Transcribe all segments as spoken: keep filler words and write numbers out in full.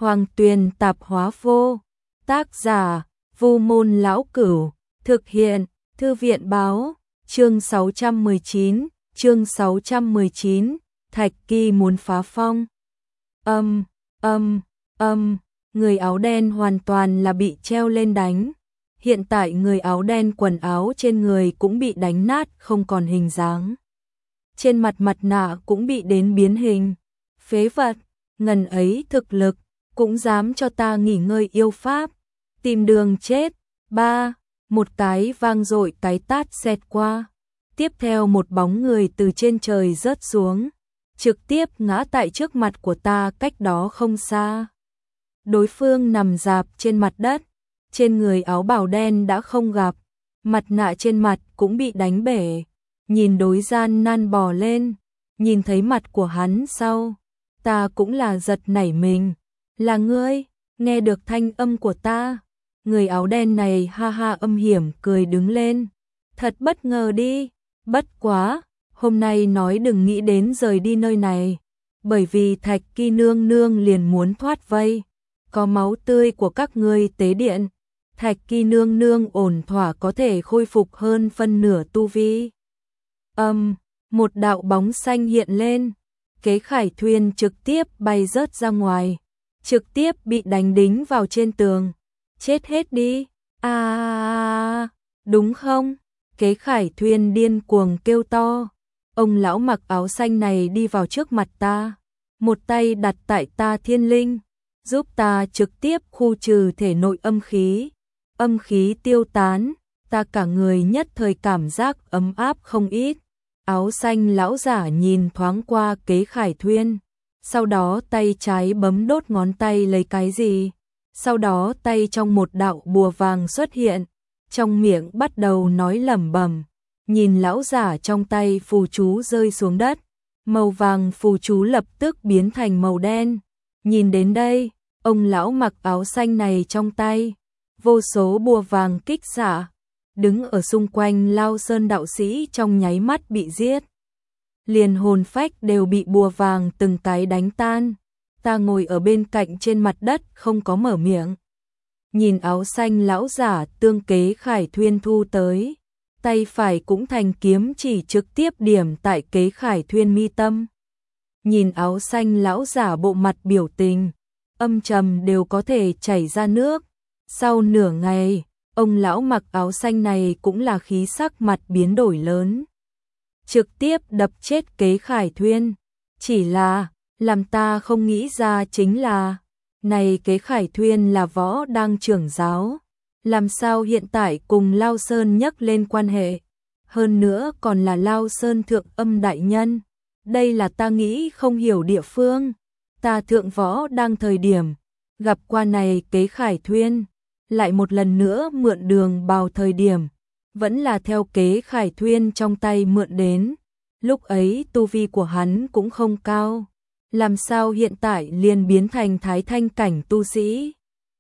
Hoàng Tuyền Tạp Hóa Vô, tác giả Vu Môn Lão Cửu, thực hiện Thư viện Báo, chương sáu trăm mười chín, chương sáu trăm mười chín, Thạch Kỳ muốn phá phong. Âm, âm, âm, người áo đen hoàn toàn là bị treo lên đánh. Hiện tại người áo đen quần áo trên người cũng bị đánh nát không còn hình dáng. Trên mặt mặt nạ cũng bị đến biến hình. Phế vật, ngần ấy thực lực, cũng dám cho ta nghỉ ngơi yêu pháp. Tìm đường chết. Ba, một cái vang dội cái tát xẹt qua. Tiếp theo một bóng người từ trên trời rớt xuống, trực tiếp ngã tại trước mặt của ta cách đó không xa. Đối phương nằm rạp trên mặt đất, trên người áo bào đen đã không gặp, mặt nạ trên mặt cũng bị đánh bể. Nhìn đối gian nan bò lên, nhìn thấy mặt của hắn sau, ta cũng là giật nảy mình. Là ngươi, nghe được thanh âm của ta. Người áo đen này ha ha âm hiểm cười đứng lên. Thật bất ngờ đi, bất quá, hôm nay nói đừng nghĩ đến rời đi nơi này, bởi vì Thạch Kỳ nương nương liền muốn thoát vây. Có máu tươi của các ngươi tế điện, Thạch Kỳ nương nương ổn thỏa có thể khôi phục hơn phân nửa tu vi. Âm, một đạo bóng xanh hiện lên, Kế Khải Thuyên trực tiếp bay rớt ra ngoài, trực tiếp bị đánh đính vào trên tường. Chết hết đi. À, đúng không? Kế Khải Thuyên điên cuồng kêu to. Ông lão mặc áo xanh này đi vào trước mặt ta, một tay đặt tại ta thiên linh, giúp ta trực tiếp khu trừ thể nội âm khí. Âm khí tiêu tán, ta cả người nhất thời cảm giác ấm áp không ít. Áo xanh lão giả nhìn thoáng qua Kế Khải Thuyên, sau đó tay trái bấm đốt ngón tay lấy cái gì, sau đó tay trong một đạo bùa vàng xuất hiện, trong miệng bắt đầu nói lẩm bẩm. Nhìn lão giả trong tay phù chú rơi xuống đất, màu vàng phù chú lập tức biến thành màu đen. Nhìn đến đây, ông lão mặc áo xanh này trong tay, vô số bùa vàng kích xạ, đứng ở xung quanh Lao Sơn đạo sĩ trong nháy mắt bị giết. Liền hồn phách đều bị bùa vàng từng cái đánh tan. Ta ngồi ở bên cạnh trên mặt đất không có mở miệng. Nhìn áo xanh lão giả tương Kế Khải Thuyên thu tới, tay phải cũng thành kiếm chỉ trực tiếp điểm tại Kế Khải Thuyên mi tâm. Nhìn áo xanh lão giả bộ mặt biểu tình âm trầm đều có thể chảy ra nước. Sau nửa ngày, ông lão mặc áo xanh này cũng là khí sắc mặt biến đổi lớn, trực tiếp đập chết Kế Khải Thuyên. Chỉ là làm ta không nghĩ ra chính là, này Kế Khải Thuyên là võ đang trưởng giáo, làm sao hiện tại cùng Lao Sơn nhắc lên quan hệ, hơn nữa còn là Lao Sơn thượng âm đại nhân. Đây là ta nghĩ không hiểu địa phương. Ta thượng võ đang thời điểm gặp qua này Kế Khải Thuyên, lại một lần nữa mượn đường bào thời điểm, vẫn là theo Kế Khải Thuyên trong tay mượn đến. Lúc ấy tu vi của hắn cũng không cao, làm sao hiện tại liền biến thành thái thanh cảnh tu sĩ.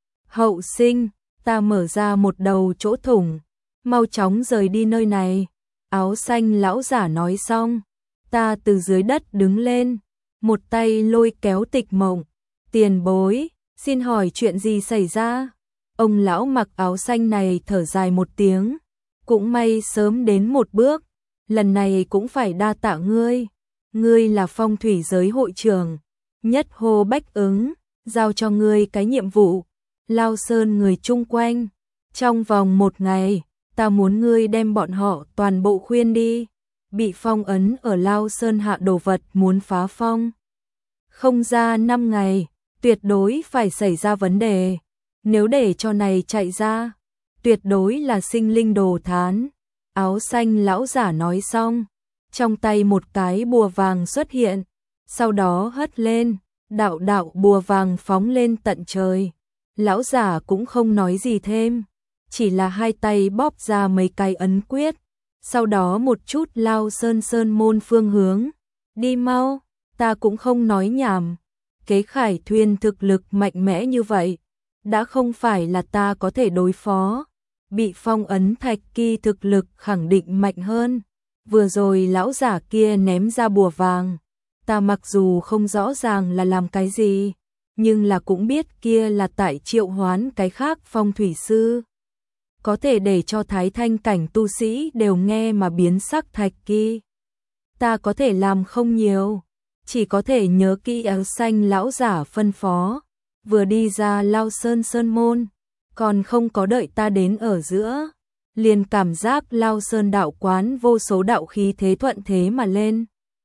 Hậu sinh, ta mở ra một đầu chỗ thủng, mau chóng rời đi nơi này. Áo xanh lão giả nói xong, ta từ dưới đất đứng lên, một tay lôi kéo Tịch Mộng. Tiền bối, xin hỏi chuyện gì xảy ra? Ông lão mặc áo xanh này thở dài một tiếng, cũng may sớm đến một bước, lần này cũng phải đa tạ ngươi. Ngươi là phong thủy giới hội trưởng, nhất hô bách ứng, giao cho ngươi cái nhiệm vụ, Lao Sơn người chung quanh. Trong vòng một ngày, ta muốn ngươi đem bọn họ toàn bộ khuyên đi. Bị phong ấn ở Lao Sơn hạ đồ vật muốn phá phong. Không ra năm ngày, tuyệt đối phải xảy ra vấn đề. Nếu để cho này chạy ra, tuyệt đối là sinh linh đồ thán. Áo xanh lão giả nói xong, trong tay một cái bùa vàng xuất hiện, sau đó hất lên, đạo đạo bùa vàng phóng lên tận trời. Lão giả cũng không nói gì thêm, chỉ là hai tay bóp ra mấy cái ấn quyết, sau đó một chút Lao Sơn sơn môn phương hướng. Đi mau, ta cũng không nói nhảm. Kế Khải Thuyên thực lực mạnh mẽ như vậy, đã không phải là ta có thể đối phó. Bị phong ấn Thạch Kỳ thực lực khẳng định mạnh hơn. Vừa rồi lão giả kia ném ra bùa vàng, ta mặc dù không rõ ràng là làm cái gì, nhưng là cũng biết kia là tại triệu hoán cái khác phong thủy sư. Có thể để cho thái thanh cảnh tu sĩ đều nghe mà biến sắc thạch kỳ. Ta có thể làm không nhiều, chỉ có thể nhớ kỹ áo xanh lão giả phân phó, vừa đi ra Lao Sơn Sơn môn, còn không có đợi ta đến ở giữa, liền cảm giác Lao Sơn đạo quán vô số đạo khí thế thuận thế mà lên.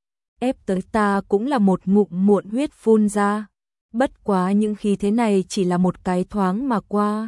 Ép tới ta cũng là một ngụm muộn huyết phun ra, bất quá những khí thế này chỉ là một cái thoáng mà qua.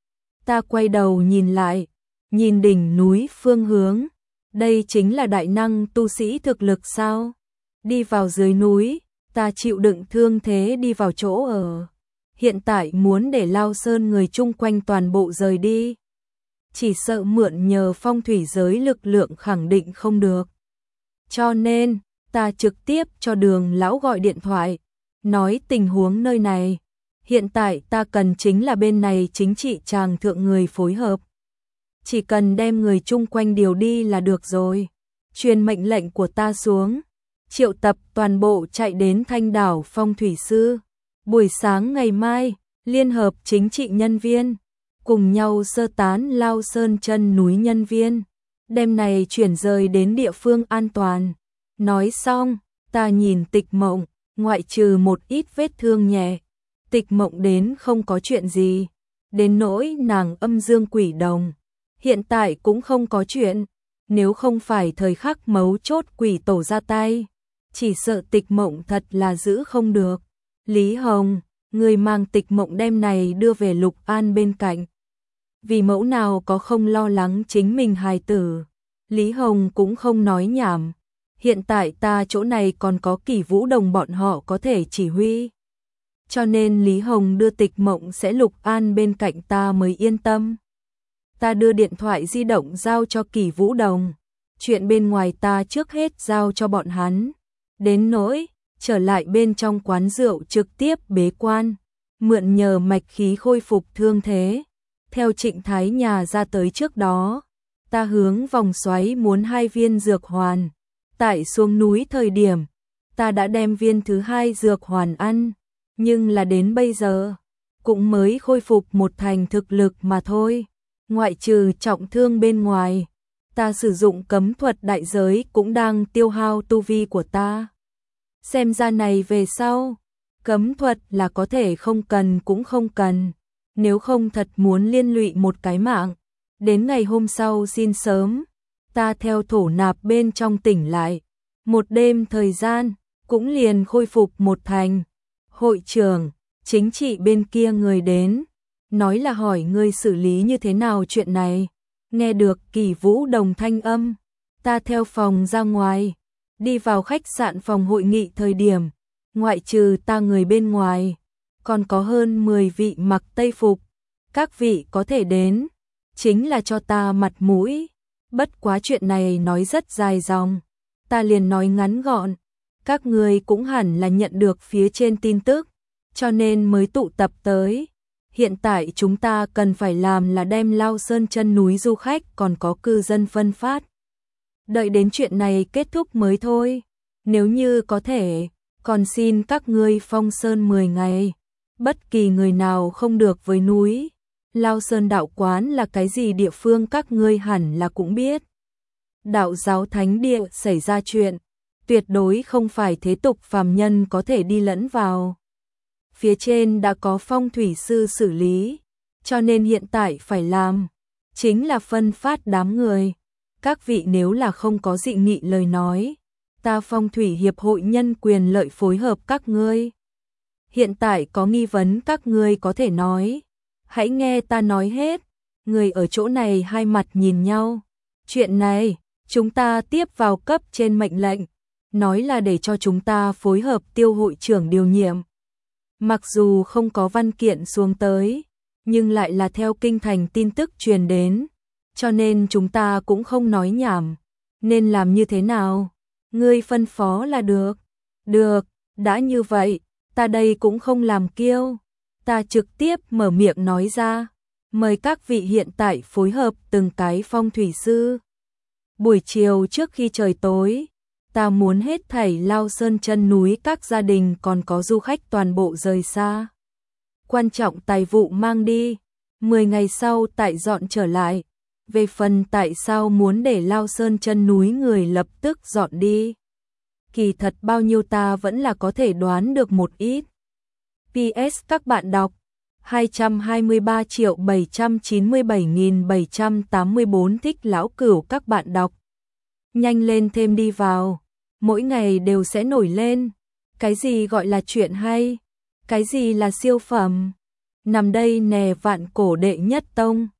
Ta quay đầu nhìn lại, nhìn đỉnh núi phương hướng, đây chính là đại năng tu sĩ thực lực sao? Đi vào dưới núi, ta chịu đựng thương thế đi vào chỗ ở. Hiện tại muốn để Lao Sơn người chung quanh toàn bộ rời đi. Chỉ sợ mượn nhờ phong thủy giới lực lượng khẳng định không được. Cho nên, ta trực tiếp cho Đường lão gọi điện thoại, nói tình huống nơi này. Hiện tại ta cần chính là bên này chính trị tràng thượng người phối hợp. Chỉ cần đem người chung quanh điều đi là được rồi. Truyền mệnh lệnh của ta xuống, triệu tập toàn bộ chạy đến Thanh Đảo phong thủy sư. Buổi sáng ngày mai, liên hợp chính trị nhân viên, cùng nhau sơ tán Lao Sơn chân núi nhân viên, đem này chuyển rời đến địa phương an toàn. Nói xong, ta nhìn Tịch Mộng, ngoại trừ một ít vết thương nhẹ, Tịch Mộng đến không có chuyện gì, đến nỗi nàng âm dương quỷ đồng, hiện tại cũng không có chuyện, nếu không phải thời khắc mấu chốt quỷ tổ ra tay, chỉ sợ Tịch Mộng thật là giữ không được. Lý Hồng, người mang Tịch Mộng đem này đưa về Lục An bên cạnh. Vì mẫu nào có không lo lắng chính mình hài tử. Lý Hồng cũng không nói nhảm. Hiện tại ta chỗ này còn có Kỷ Vũ Đồng bọn họ có thể chỉ huy. Cho nên Lý Hồng đưa Tịch Mộng sẽ Lục An bên cạnh ta mới yên tâm. Ta đưa điện thoại di động giao cho Kỷ Vũ Đồng. Chuyện bên ngoài ta trước hết giao cho bọn hắn. Đến nỗi trở lại bên trong quán rượu trực tiếp bế quan, mượn nhờ mạch khí khôi phục thương thế. Theo Trịnh Thái nhà ra tới trước đó, ta hướng vòng xoáy muốn hai viên dược hoàn. Tại xuống núi thời điểm, ta đã đem viên thứ hai dược hoàn ăn, nhưng là đến bây giờ, cũng mới khôi phục một thành thực lực mà thôi. Ngoại trừ trọng thương bên ngoài, ta sử dụng cấm thuật đại giới cũng đang tiêu hao tu vi của ta. Xem ra này về sau, cấm thuật là có thể không cần cũng không cần, nếu không thật muốn liên lụy một cái mạng. Đến ngày hôm sau xin sớm, ta theo thổ nạp bên trong tỉnh lại, một đêm thời gian, cũng liền khôi phục một thành. Hội trưởng, chính trị bên kia người đến, nói là hỏi ngươi xử lý như thế nào chuyện này. Nghe được Kỷ Vũ Đồng thanh âm, ta theo phòng ra ngoài, đi vào khách sạn phòng hội nghị thời điểm, ngoại trừ ta người bên ngoài, còn có hơn mười vị mặc tây phục, các vị có thể đến, chính là cho ta mặt mũi. Bất quá chuyện này nói rất dài dòng, ta liền nói ngắn gọn, các người cũng hẳn là nhận được phía trên tin tức, cho nên mới tụ tập tới. Hiện tại chúng ta cần phải làm là đem Lao Sơn chân núi du khách còn có cư dân phân phát. Đợi đến chuyện này kết thúc mới thôi. Nếu như có thể, còn xin các ngươi phong sơn mười ngày. Bất kỳ người nào không được với núi. Lao Sơn đạo quán là cái gì địa phương các ngươi hẳn là cũng biết. Đạo giáo thánh địa xảy ra chuyện, tuyệt đối không phải thế tục phàm nhân có thể đi lẫn vào. Phía trên đã có phong thủy sư xử lý, cho nên hiện tại phải làm, chính là phân phát đám người. Các vị nếu là không có dị nghị lời nói, ta phong thủy hiệp hội nhân quyền lợi phối hợp các ngươi. Hiện tại có nghi vấn các ngươi có thể nói, hãy nghe ta nói hết. Người ở chỗ này hai mặt nhìn nhau. Chuyện này, chúng ta tiếp vào cấp trên mệnh lệnh, nói là để cho chúng ta phối hợp Tiêu hội trưởng điều nhiệm. Mặc dù không có văn kiện xuống tới, nhưng lại là theo kinh thành tin tức truyền đến, cho nên chúng ta cũng không nói nhảm. Nên làm như thế nào? Ngươi phân phó là được. Được, đã như vậy, ta đây cũng không làm kiêu. Ta trực tiếp mở miệng nói ra, mời các vị hiện tại phối hợp từng cái phong thủy sư. Buổi chiều trước khi trời tối, ta muốn hết thảy Lao Sơn chân núi các gia đình còn có du khách toàn bộ rời xa. quan trọng tài vụ mang đi, mười ngày sau tại dọn trở lại. Về phần tại sao muốn để Lao Sơn chân núi người lập tức dọn đi, kỳ thật bao nhiêu ta vẫn là có thể đoán được một ít. pê ét các bạn đọc hai trăm hai mươi ba triệu bảy trăm chín mươi bảy nghìn bảy trăm tám mươi bốn thích lão cửu các bạn đọc. Nhanh lên thêm đi vào, mỗi ngày đều sẽ nổi lên. Cái gì gọi là chuyện hay? Cái gì là siêu phẩm? Nằm đây nè vạn cổ đệ nhất tông.